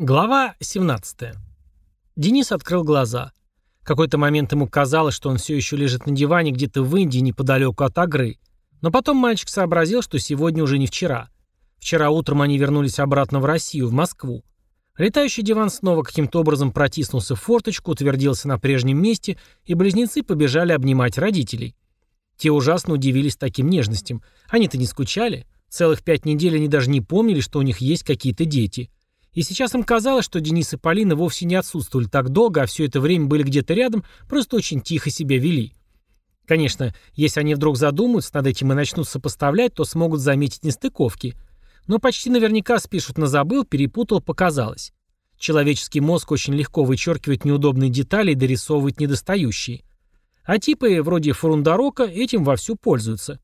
Глава 17. Денис открыл глаза. В какой-то момент ему казалось, что он все еще лежит на диване где-то в Индии неподалеку от Агры. Но потом мальчик сообразил, что сегодня уже не вчера. Вчера утром они вернулись обратно в Россию, в Москву. Летающий диван снова каким-то образом протиснулся в форточку, утвердился на прежнем месте, и близнецы побежали обнимать родителей. Те ужасно удивились таким нежностям. Они-то не скучали. Целых 5 недель они даже не помнили, что у них есть какие-то дети. И сейчас им казалось, что Денис и Полина вовсе не отсутствовали так долго, а все это время были где-то рядом, просто очень тихо себя вели. Конечно, если они вдруг задумаются над этим и начнут сопоставлять, то смогут заметить нестыковки. Но почти наверняка спишут на забыл, перепутал, показалось. Человеческий мозг очень легко вычеркивает неудобные детали и дорисовывает недостающие. А типы вроде Фурундарока этим вовсю пользуются.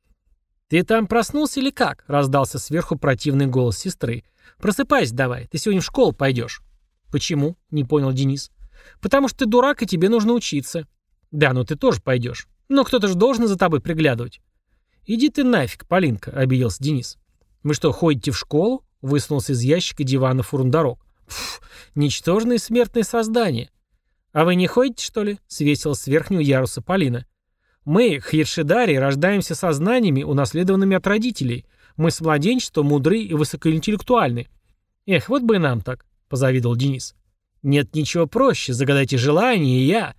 «Ты там проснулся или как?» — раздался сверху противный голос сестры. «Просыпайся давай, ты сегодня в школу пойдешь». «Почему?» — не понял Денис. «Потому что ты дурак, и тебе нужно учиться». «Да, но ты тоже пойдешь. Но кто-то же должен за тобой приглядывать». «Иди ты нафиг, Полинка», — обиделся Денис. «Вы что, ходите в школу?» — высунулся из ящика дивана Фурундарок. «Пф, ничтожные смертные создания». «А вы не ходите, что ли?» — свесила с верхнего яруса Полина. «Мы, хьершидари, рождаемся сознаниями, унаследованными от родителей. Мы с младенчества мудры и высокоинтеллектуальны». «Эх, вот бы и нам так», — позавидовал Денис. «Нет ничего проще, загадайте желание, и я...»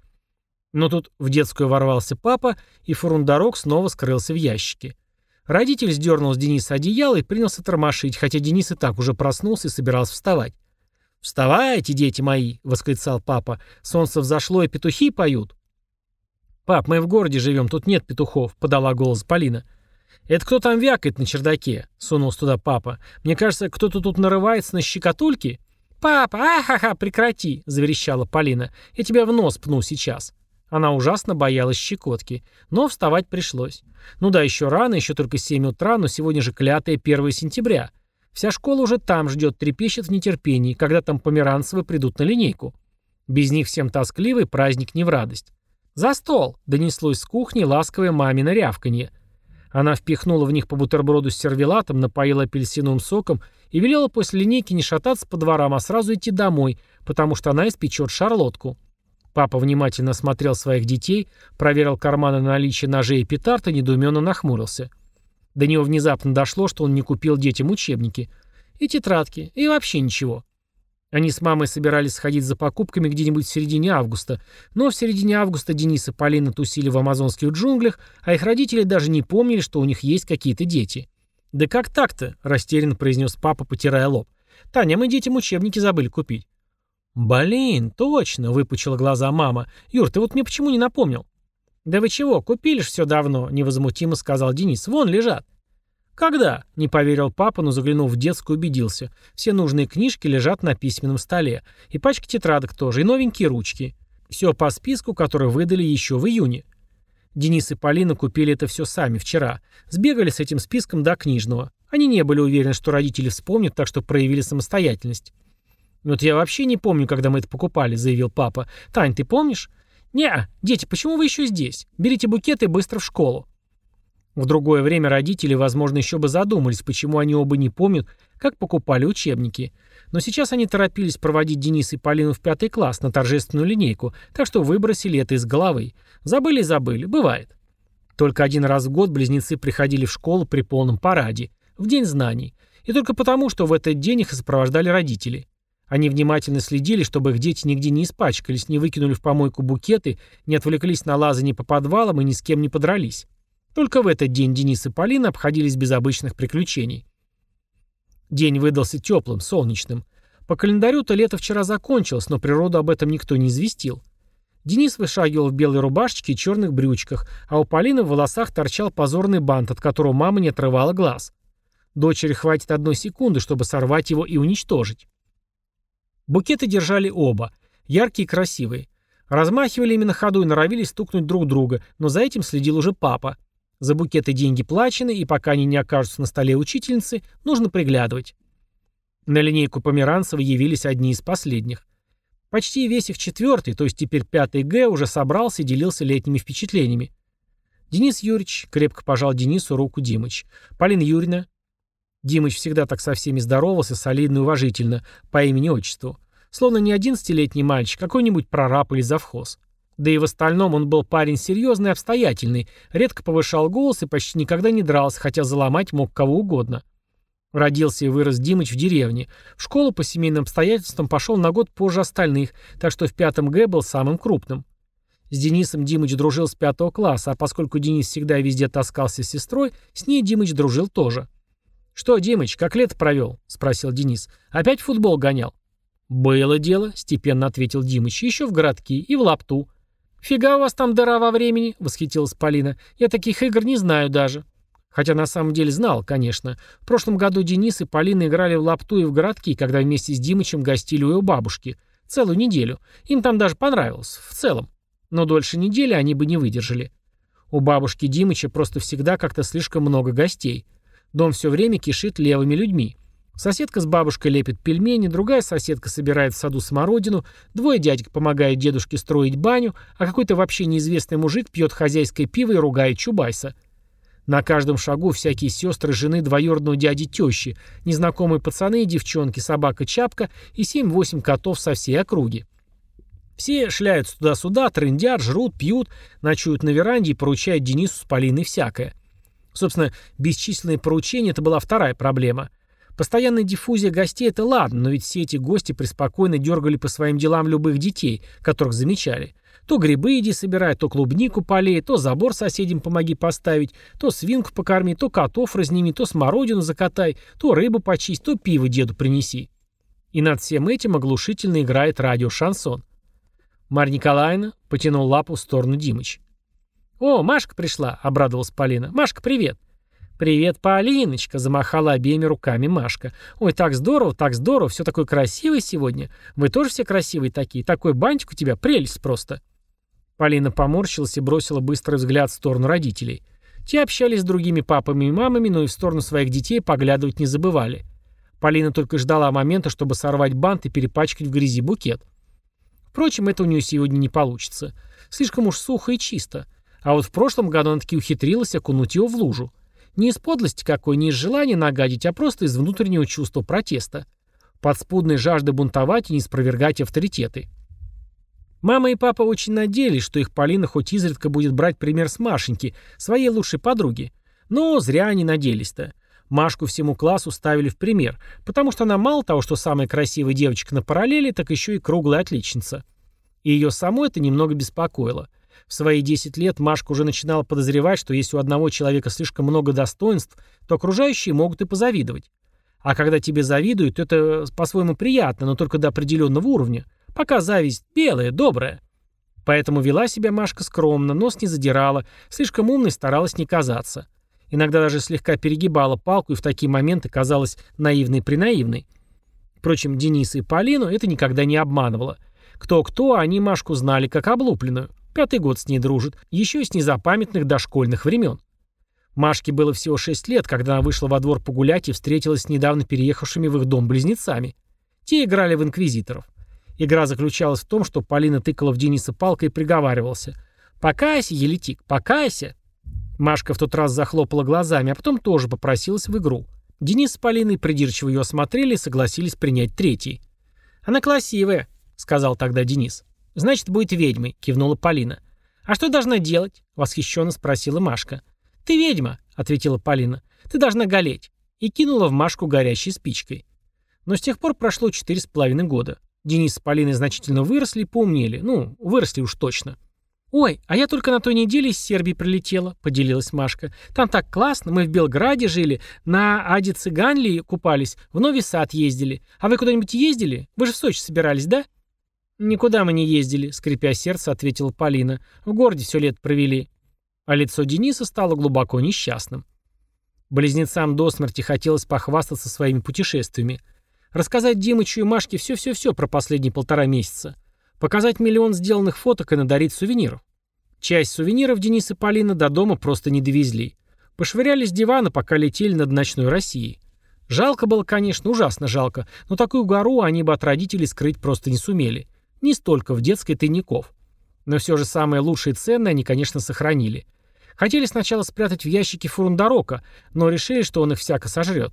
Но тут в детскую ворвался папа, и Фурундарок снова скрылся в ящике. Родитель сдернул с Дениса одеяло и принялся тормошить, хотя Денис и так уже проснулся и собирался вставать. «Вставайте, дети мои!» — восклицал папа. «Солнце взошло, и петухи поют». «Пап, мы в городе живем, тут нет петухов», — подала голос Полина. «Это кто там вякает на чердаке?» — сунулся туда папа. «Мне кажется, кто-то тут нарывается на щекотульки». «Папа, ахаха, прекрати!» — заверещала Полина. «Я тебя в нос пну сейчас». Она ужасно боялась щекотки, но вставать пришлось. Ну да, еще рано, еще только 7 утра, но сегодня же клятое 1 сентября. Вся школа уже там ждет, трепещет в нетерпении, когда там Померанцевы придут на линейку. Без них всем тоскливый праздник не в радость. «За стол!» — донеслось с кухни ласковое мамино рявканье. Она впихнула в них по бутерброду с сервелатом, напоила апельсиновым соком и велела после линейки не шататься по дворам, а сразу идти домой, потому что она испечет шарлотку. Папа внимательно осмотрел своих детей, проверил карманы на наличие ножей и петард и недоуменно нахмурился. До него внезапно дошло, что он не купил детям учебники. И тетрадки, и вообще ничего. Они с мамой собирались сходить за покупками где-нибудь в середине августа, но в середине августа Денис и Полина тусили в амазонских джунглях, а их родители даже не помнили, что у них есть какие-то дети. «Да как так-то?» — растерянно произнес папа, потирая лоб. «Таня, мы детям учебники забыли купить». «Блин, точно!» — выпучила глаза мама. «Юр, ты вот мне почему не напомнил?» «Да вы чего, купили ж все давно», — невозмутимо сказал Денис. «Вон лежат». «Когда?» — не поверил папа, но заглянув в детскую, убедился. Все нужные книжки лежат на письменном столе. И пачки тетрадок тоже, и новенькие ручки. Все по списку, который выдали еще в июне. Денис и Полина купили это все сами вчера. Сбегали с этим списком до книжного. Они не были уверены, что родители вспомнят, так что проявили самостоятельность. «Вот я вообще не помню, когда мы это покупали», — заявил папа. «Тань, ты помнишь?» «Не-а, дети, почему вы еще здесь? Берите букеты и быстро в школу». В другое время родители, возможно, еще бы задумались, почему они оба не помнят, как покупали учебники. Но сейчас они торопились проводить Дениса и Полину в 5 класс на торжественную линейку, так что выбросили это из головы. Забыли и забыли, бывает. Только один раз в год близнецы приходили в школу при полном параде, в День знаний. И только потому, что в этот день их сопровождали родители. Они внимательно следили, чтобы их дети нигде не испачкались, не выкинули в помойку букеты, не отвлеклись на лазанье по подвалам и ни с кем не подрались. Только в этот день Денис и Полина обходились без обычных приключений. День выдался теплым, солнечным. По календарю-то лето вчера закончилось, но природу об этом никто не известил. Денис вышагивал в белой рубашечке и черных брючках, а у Полины в волосах торчал позорный бант, от которого мама не отрывала глаз. Дочери хватит 1 секунды, чтобы сорвать его и уничтожить. Букеты держали оба, яркие и красивые. Размахивали ими на ходу и норовили стукнуть друг друга, но за этим следил уже папа. За букеты деньги плачены, и пока они не окажутся на столе учительницы, нужно приглядывать. На линейку Померанцева явились одни из последних. Почти весь их 4-й, то есть теперь 5-й Г, уже собрался и делился летними впечатлениями. «Денис Юрьевич», — крепко пожал Денису руку Димыч. «Полина Юрьевна». Димыч всегда так со всеми здоровался, солидно и уважительно, по имени-отчеству. Словно не 11-летний мальчик, а какой-нибудь прораб или завхоз. Да и в остальном он был парень серьезный и обстоятельный, редко повышал голос и почти никогда не дрался, хотя заломать мог кого угодно. Родился и вырос Димыч в деревне. В школу по семейным обстоятельствам пошел на год позже остальных, так что в 5 Г был самым крупным. С Денисом Димыч дружил с 5 класса, а поскольку Денис всегда и везде таскался с сестрой, с ней Димыч дружил тоже. «Что, Димыч, как лето провел?» — спросил Денис. «Опять в футбол гонял?» «Было дело», — степенно ответил Димыч. «Еще в городки и в лапту». «Фига у вас там дыра во времени», — восхитилась Полина. «Я таких игр не знаю даже». Хотя на самом деле знал, конечно. В прошлом году Денис и Полина играли в лапту и в городки, когда вместе с Димычем гостили у его бабушки. Целую неделю. Им там даже понравилось. В целом. Но дольше недели они бы не выдержали. У бабушки Димыча просто всегда как-то слишком много гостей. Дом все время кишит левыми людьми. Соседка с бабушкой лепит пельмени, другая соседка собирает в саду смородину, двое дядек помогают дедушке строить баню, а какой-то вообще неизвестный мужик пьет хозяйское пиво и ругает Чубайса. На каждом шагу всякие сестры жены двоюродного дяди тещи, незнакомые пацаны и девчонки, собака Чапка и 7-8 котов со всей округи. Все шляются туда-сюда, трындят, жрут, пьют, ночуют на веранде и поручают Денису с Полиной всякое. Собственно, бесчисленные поручения – это была вторая проблема. Постоянная диффузия гостей – это ладно, но ведь все эти гости преспокойно дергали по своим делам любых детей, которых замечали. То грибы иди собирай, то клубнику полей, то забор соседям помоги поставить, то свинку покорми, то котов разними, то смородину закатай, то рыбу почисть, то пиво деду принеси. И над всем этим оглушительно играет радио-шансон. Марья Николаевна потянул лапу в сторону Димыч. «О, Машка пришла», — обрадовалась Полина. «Машка, привет». «Привет, Полиночка», — замахала обеими руками Машка. «Ой, так здорово, все такое красивое сегодня. Вы тоже все красивые такие, такой бантик у тебя, прелесть просто». Полина поморщилась и бросила быстрый взгляд в сторону родителей. Те общались с другими папами и мамами, но и в сторону своих детей поглядывать не забывали. Полина только ждала момента, чтобы сорвать бант и перепачкать в грязи букет. Впрочем, это у нее сегодня не получится. Слишком уж сухо и чисто. А вот в прошлом году она таки ухитрилась окунуть его в лужу. Не из подлости какой, не из желания нагадить, а просто из внутреннего чувства протеста. Подспудной жажды бунтовать и не спровергать авторитеты. Мама и папа очень надеялись, что их Полина хоть изредка будет брать пример с Машеньки, своей лучшей подруги. Но зря они надеялись-то. Машку всему классу ставили в пример, потому что она мало того, что самая красивая девочка на параллели, так еще и круглая отличница. И ее само это немного беспокоило. В свои 10 лет Машка уже начинала подозревать, что если у одного человека слишком много достоинств, то окружающие могут и позавидовать. А когда тебе завидуют, то это по-своему приятно, но только до определенного уровня. Пока зависть белая, добрая. Поэтому вела себя Машка скромно, нос не задирала, слишком умной старалась не казаться. Иногда даже слегка перегибала палку и в такие моменты казалась наивной-принаивной. Впрочем, Дениса и Полину это никогда не обманывало. Кто-кто, а они Машку знали как облупленную. 5-й год с ней дружит, еще и с незапамятных дошкольных времен. Машке было всего 6 лет, когда она вышла во двор погулять и встретилась с недавно переехавшими в их дом близнецами. Те играли в инквизиторов. Игра заключалась в том, что Полина тыкала в Дениса палкой и приговаривался: «Покайся, еретик, покайся!» Машка в тот раз захлопала глазами, а потом тоже попросилась в игру. Денис с Полиной придирчиво ее осмотрели и согласились принять третий. «Она красивая», — сказал тогда Денис. «Значит, будет ведьмой», — кивнула Полина. «А что должна делать?» — восхищенно спросила Машка. «Ты ведьма», — ответила Полина. «Ты должна голеть». И кинула в Машку горящей спичкой. Но с тех пор прошло 4,5 года. Денис с Полиной значительно выросли и поумнели. Ну, выросли уж точно. «Ой, а я только на той неделе из Сербии прилетела», — поделилась Машка. «Там так классно, мы в Белграде жили, на Аде Цыганли купались, в Нови Сад ездили. А вы куда-нибудь ездили? Вы же в Сочи собирались, да?» «Никуда мы не ездили», — скрипя сердце, ответила Полина. «В городе все лето провели». А лицо Дениса стало глубоко несчастным. Близнецам до смерти хотелось похвастаться своими путешествиями. Рассказать Димычу и Машке все-все-все про последние 1,5 месяца. Показать миллион сделанных фоток и надарить сувениров. Часть сувениров Денис и Полина до дома просто не довезли. Пошвыряли с дивана, пока летели над ночной Россией. Жалко было, конечно, ужасно жалко, но такую гору они бы от родителей скрыть просто не сумели. Не столько в детской тайников. Но все же самые лучшие и ценные они, конечно, сохранили. Хотели сначала спрятать в ящике Фурундарока, но решили, что он их всяко сожрет.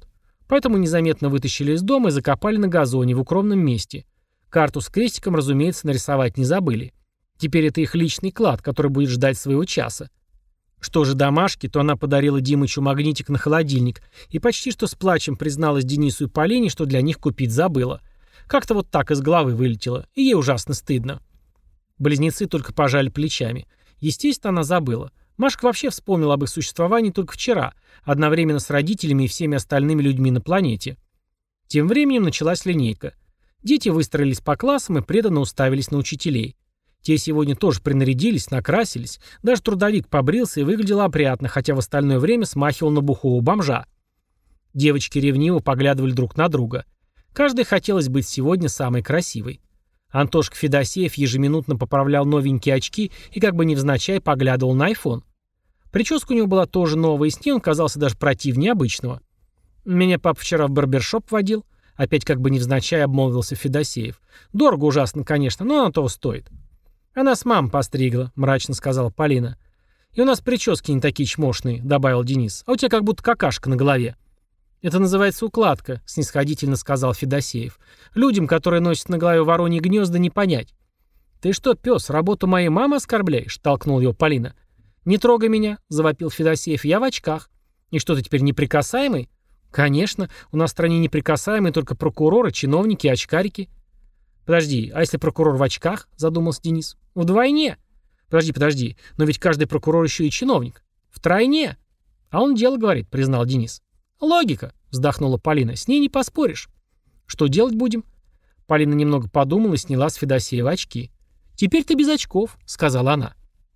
Поэтому незаметно вытащили из дома и закопали на газоне в укромном месте. Карту с крестиком, разумеется, нарисовать не забыли. Теперь это их личный клад, который будет ждать своего часа. Что же до Машки, то она подарила Димычу магнитик на холодильник и почти что с плачем призналась Денису и Полине, что для них купить забыла. Как-то вот так из головы вылетело, и ей ужасно стыдно. Близнецы только пожали плечами. Естественно, она забыла. Машка вообще вспомнила об их существовании только вчера, одновременно с родителями и всеми остальными людьми на планете. Тем временем началась линейка. Дети выстроились по классам и преданно уставились на учителей. Те сегодня тоже принарядились, накрасились, даже трудовик побрился и выглядел опрятно, хотя в остальное время смахивал на бухого бомжа. Девочки ревниво поглядывали друг на друга. Каждой хотелось быть сегодня самой красивой. Антошка Федосеев ежеминутно поправлял новенькие очки и как бы невзначай поглядывал на айфон. Прическа у него была тоже новая, и с ней он казался даже противнее обычного. «Меня папа вчера в барбершоп водил», — опять как бы невзначай обмолвился Федосеев. «Дорого ужасно, конечно, но оно того стоит». «Она с мамой постригла», — мрачно сказала Полина. «И у нас прически не такие чмошные», — добавил Денис. «А у тебя как будто какашка на голове». «Это называется укладка», — снисходительно сказал Федосеев. «Людям, которые носят на голове вороньи гнезда, не понять». «Ты что, пес, работу моей мамы оскорбляешь?» — толкнул его Полина. «Не трогай меня», — завопил Федосеев. «Я в очках». «И что, ты теперь неприкасаемый?» «Конечно. У нас в стране неприкасаемые только прокуроры, чиновники и очкарики». «Подожди, а если прокурор в очках?» — задумался Денис. «Вдвойне». «Подожди, но ведь каждый прокурор еще и чиновник». «Втройне». «А он дело говорит», — признал Денис. «Логика», — вздохнула Полина, — «с ней не поспоришь». «Что делать будем?» Полина немного подумала и сняла с Федосеева очки. «Теперь ты без очков», — сказала она.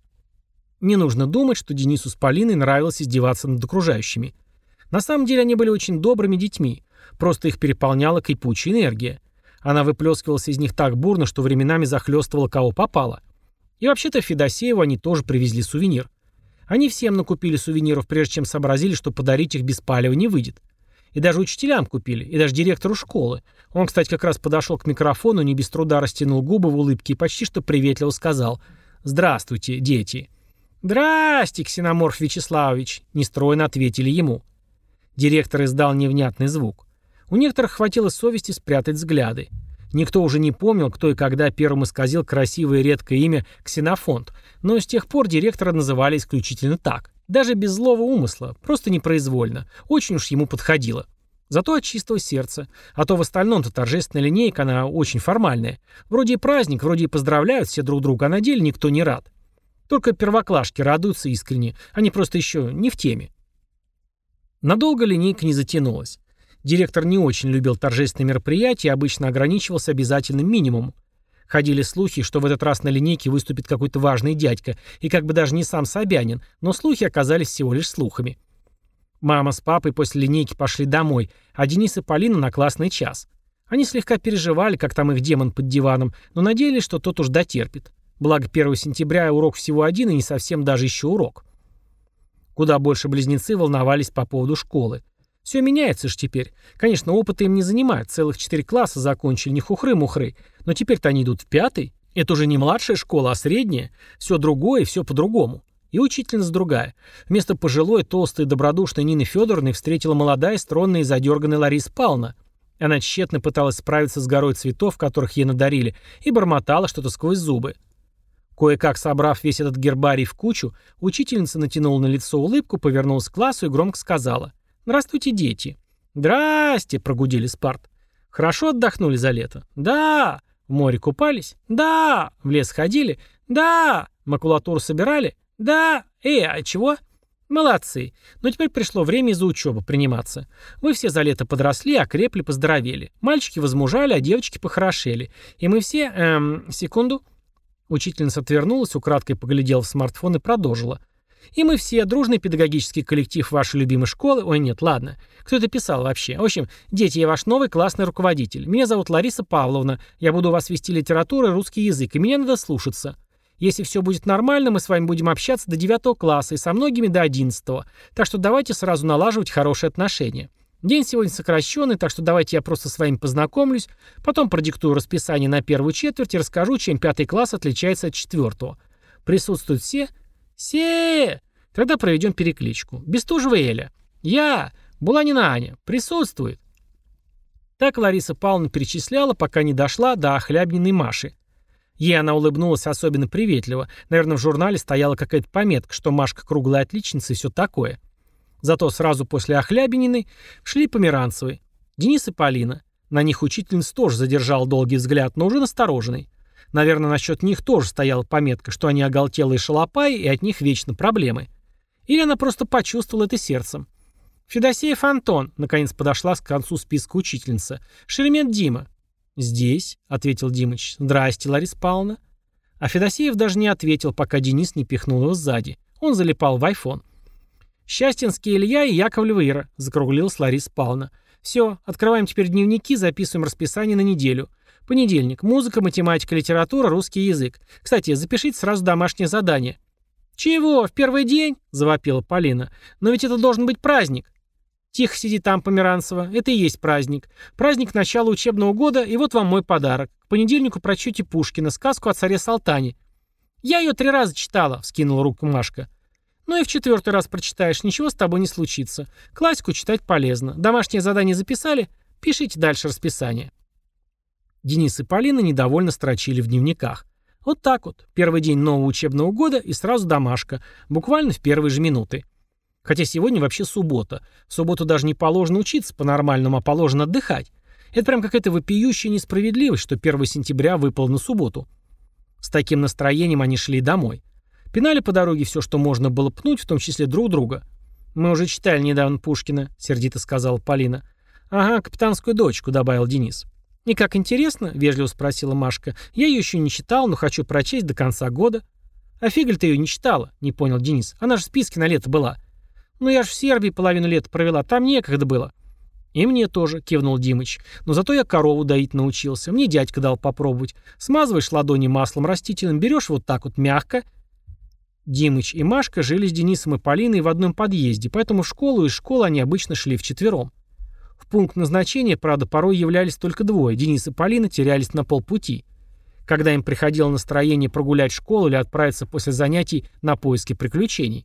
Не нужно думать, что Денису с Полиной нравилось издеваться над окружающими. На самом деле они были очень добрыми детьми, просто их переполняла кипучая энергия. Она выплескивалась из них так бурно, что временами захлестывала кого попало. И вообще-то Федосееву они тоже привезли сувенир. Они всем накупили сувениров, прежде чем сообразили, что подарить их без палева не выйдет. И даже учителям купили, и даже директору школы. Он, кстати, как раз подошел к микрофону, не без труда растянул губы в улыбке и почти что приветливо сказал: «Здравствуйте, дети». «Здрасте, Ксеноморф Вячеславович», — нестройно ответили ему. Директор издал невнятный звук. У некоторых хватило совести спрятать взгляды. Никто уже не помнил, кто и когда первым исказил красивое и редкое имя Ксенофонт, но с тех пор директора называли исключительно так. Даже без злого умысла, просто непроизвольно. Очень уж ему подходило. Зато от чистого сердца. А то в остальном-то торжественная линейка, она очень формальная. Вроде и праздник, вроде и поздравляют все друг друга, а на деле никто не рад. Только первоклашки радуются искренне, они просто еще не в теме. Надолго линейка не затянулась. Директор не очень любил торжественные мероприятия и обычно ограничивался обязательным минимумом. Ходили слухи, что в этот раз на линейке выступит какой-то важный дядька, и как бы даже не сам Собянин, но слухи оказались всего лишь слухами. Мама с папой после линейки пошли домой, а Денис и Полина на классный час. Они слегка переживали, как там их демон под диваном, но надеялись, что тот уж дотерпит. Благо 1 сентября урок всего один и не совсем даже еще урок. Куда больше близнецы волновались по поводу школы. Все меняется же теперь. Конечно, опыта им не занимают. Целых 4 класса закончили, не хухры-мухры. Но теперь-то они идут в 5-й. Это уже не младшая школа, а средняя. Все другое и все по-другому. И учительница другая. Вместо пожилой, толстой, добродушной Нины Федоровны встретила молодая, стройная и задерганная Лариса Павловна. Она тщетно пыталась справиться с горой цветов, которых ей надарили, и бормотала что-то сквозь зубы. Кое-как собрав весь этот гербарий в кучу, учительница натянула на лицо улыбку, повернулась к классу и громко сказала: «Здравствуйте, дети». «Здрасте», — прогудели с парт. «Хорошо отдохнули за лето?» «Да». «В море купались?» «Да». «В лес ходили?» «Да». «Макулатуру собирали?» «Да». А чего?» «Молодцы. Но теперь пришло время за учебу приниматься. Вы все за лето подросли, окрепли, поздоровели. Мальчики возмужали, а девочки похорошели. И мы все... секунду». Учительница отвернулась, украдкой поглядела в смартфон и продолжила. «И мы все, дружный педагогический коллектив вашей любимой школы...» Ой, нет, ладно. Кто это писал вообще? В общем, дети, я ваш новый классный руководитель. Меня зовут Лариса Павловна. Я буду у вас вести литературу и русский язык, и меня надо слушаться. Если все будет нормально, мы с вами будем общаться до 9 класса и со многими до 11. Так что давайте сразу налаживать хорошие отношения. День сегодня сокращенный, так что давайте я просто с вами познакомлюсь, потом продиктую расписание на первую четверть и расскажу, чем 5 класс отличается от 4. Присутствуют все? Все! Тогда проведем перекличку. Бестужева Эля. Я. Буланина Аня. Присутствует. Так Лариса Павловна перечисляла, пока не дошла до Охлябниной Маши. Ей она улыбнулась особенно приветливо. Наверное, в журнале стояла какая-то пометка, что Машка круглая отличница и все такое. Зато сразу после Охлябининой шли Померанцевы. Денис и Полина. На них учительница тоже задержала долгий взгляд, но уже настороженный. Наверное, насчет них тоже стояла пометка, что они оголтелые шалопаи и от них вечно проблемы. Или она просто почувствовала это сердцем. «Федосеев Антон», — наконец подошла к концу списка учительница. «Шеремет Дима». «Здесь», — ответил Димыч. «Здрасте, Лариса Павловна». А Федосеев даже не ответил, пока Денис не пихнул его сзади. Он залипал в айфон. «Счастьинский Илья и Яковлева Ира», — закруглилась Лариса Павловна. «Все, открываем теперь дневники, записываем расписание на неделю. Понедельник. Музыка, математика, литература, русский язык. Кстати, запишите сразу домашнее задание». «Чего? В первый день?» — завопила Полина. «Но ведь это должен быть праздник». «Тихо сиди там, Померанцева. Это и есть праздник. Праздник начала учебного года, и вот вам мой подарок. К понедельнику прочтете Пушкина, сказку о царе Салтане». «Я ее 3 раза читала», — вскинула руку Машка. «Ну и в 4-й раз прочитаешь, ничего с тобой не случится. Классику читать полезно. Домашнее задание записали? Пишите дальше расписание». Денис и Полина недовольно строчили в дневниках. Вот так вот. Первый день нового учебного года и сразу домашка. Буквально в первые же минуты. Хотя сегодня вообще суббота. В субботу даже не положено учиться по-нормальному, а положено отдыхать. Это прям какая-то вопиющая несправедливость, что 1 сентября выпало на субботу. С таким настроением они шли домой. Пинали по дороге все, что можно было пнуть, в том числе друг друга. «Мы уже читали недавно Пушкина», — сердито сказала Полина. «Ага, капитанскую дочку», — добавил Денис. «И как интересно?» — вежливо спросила Машка. «Я ее еще не читал, но хочу прочесть до конца года». «А фигль ты ее не читала?» — не понял Денис. «Она же в списке на лето была». «Ну я ж в Сербии половину лета провела, там некогда было». «И мне тоже», — кивнул Димыч. «Но зато я корову доить научился. Мне дядька дал попробовать. Смазываешь ладони маслом растительным, берешь вот так вот мягко». Димыч и Машка жили с Денисом и Полиной в одном подъезде, поэтому в школу и из школы они обычно шли вчетвером. В пункт назначения, правда, порой являлись только двое. Денис и Полина терялись на полпути. Когда им приходило настроение прогулять школу или отправиться после занятий на поиски приключений.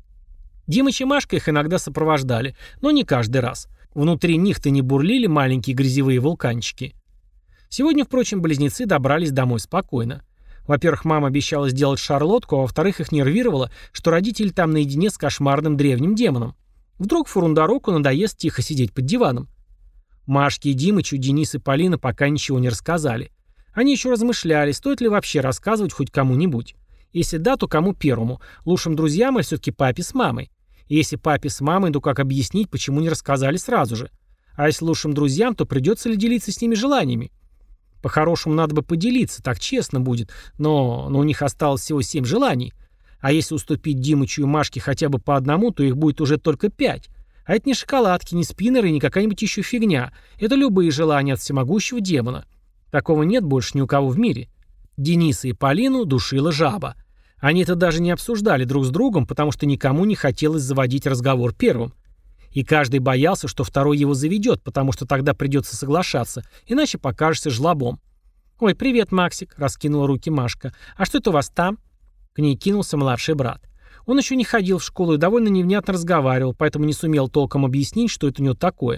Димыч и Машка их иногда сопровождали, но не каждый раз. Внутри них-то не бурлили маленькие грязевые вулканчики. Сегодня, впрочем, близнецы добрались домой спокойно. Во-первых, мама обещала сделать шарлотку, а во-вторых, их нервировало, что родители там наедине с кошмарным древним демоном. Вдруг Фурундароку надоест тихо сидеть под диваном. Машке и Димычу Денис и Полина пока ничего не рассказали. Они еще размышляли, стоит ли вообще рассказывать хоть кому-нибудь. Если да, то кому первому? Лучшим друзьям или все-таки папе с мамой? И если папе с мамой, то как объяснить, почему не рассказали сразу же? А если лучшим друзьям, то придется ли делиться с ними желаниями? По-хорошему надо бы поделиться, так честно будет, но у них осталось всего 7 желаний. А если уступить Димычу и Машке хотя бы по одному, то их будет уже только 5. А это не шоколадки, не спиннеры, не какая-нибудь еще фигня. Это любые желания от всемогущего демона. Такого нет больше ни у кого в мире. Дениса и Полину душила жаба. Они это даже не обсуждали друг с другом, потому что никому не хотелось заводить разговор первым. И каждый боялся, что второй его заведет, потому что тогда придется соглашаться, иначе покажешься жлобом. «Ой, привет, Максик», — раскинула руки Машка. «А что это у вас там?» К ней кинулся младший брат. Он еще не ходил в школу и довольно невнятно разговаривал, поэтому не сумел толком объяснить, что это у него такое.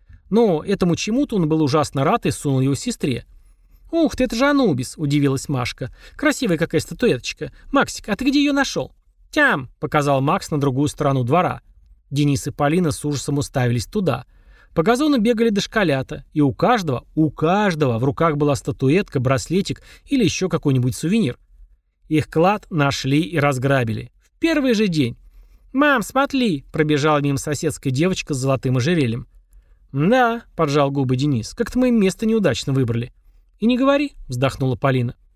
Но этому чему-то он был ужасно рад и сунул его сестре. «Ух ты, это же Анубис», — удивилась Машка. «Красивая какая статуэточка. Максик, а ты где ее нашел?» «Тям», — показал Макс на другую сторону двора. Денис и Полина с ужасом уставились туда. По газону бегали дошколята, и у каждого в руках была статуэтка, браслетик или еще какой-нибудь сувенир. Их клад нашли и разграбили. В первый же день. «Мам, смотри!» — пробежала мимо соседская девочка с золотым ожерельем. «Да», — поджал губы Денис, — «как-то мы место неудачно выбрали». «И не говори», — вздохнула Полина.